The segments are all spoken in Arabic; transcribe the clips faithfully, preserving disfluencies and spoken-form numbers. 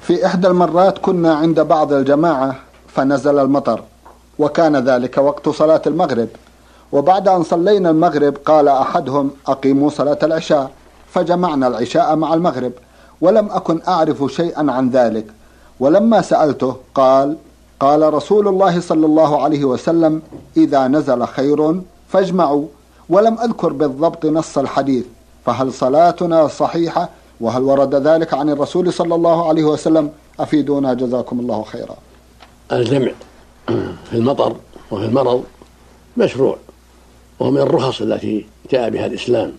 في إحدى المرات كنا عند بعض الجماعة فنزل المطر، وكان ذلك وقت صلاة المغرب، وبعد أن صلينا المغرب قال أحدهم أقيموا صلاة العشاء، فجمعنا العشاء مع المغرب، ولم أكن أعرف شيئا عن ذلك، ولما سألته قال قال رسول الله صلى الله عليه وسلم إذا نزل خير فاجمعوا، ولم أذكر بالضبط نص الحديث، فهل صلاتنا صحيحة؟ وهل ورد ذلك عن الرسول صلى الله عليه وسلم؟ أفيدونا جزاكم الله خيرا. الجمع في المطر وفي المرض مشروع، وهو من الرخص التي جاء بها الإسلام.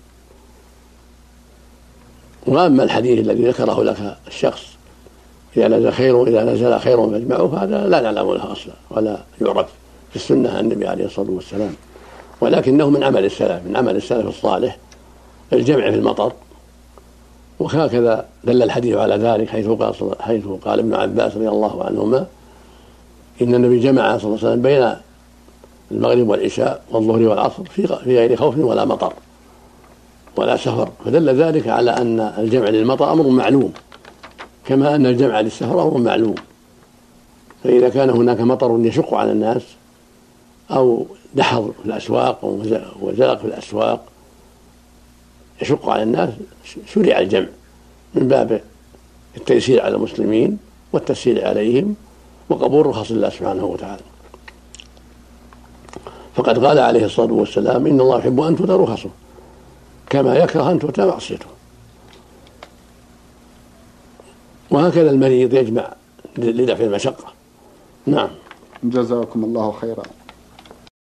وأما الحديث الذي ذكره لك الشخص إذا نزل خير إذا نزل خير فاجمعوا، فهذا لا نعلم له أصلا ولا يعرف في السنة عن النبي عليه الصلاة والسلام، ولكنه من عمل السلف من عمل السلف الصالح الجمع في المطر. وهكذا دل الحديث على ذلك حيث قال حيث قال ابن عباس رضي الله عنهما إن النبي جمع صلى الله عليه وسلم بين المغرب والعشاء والظهر والعصر في غير خوف ولا مطر ولا سفر، فدل ذلك على أن الجمع للمطر أمر معلوم، كما أن الجمع للسفر أمر معلوم. فإذا كان هناك مطر يشق على الناس أو دحض في الأسواق وزلق في الأسواق يشق على الناس شرع الجمع من باب التيسير على المسلمين والتسهيل عليهم وقبول رخص الله سبحانه وتعالى. فقد قال عليه الصلاة والسلام إن الله يحب أن تؤتى رخصه كما يكره أن تؤتى معصيته. وهكذا المريض يجمع لدفع المشقة. نعم، جزاكم الله خيرا.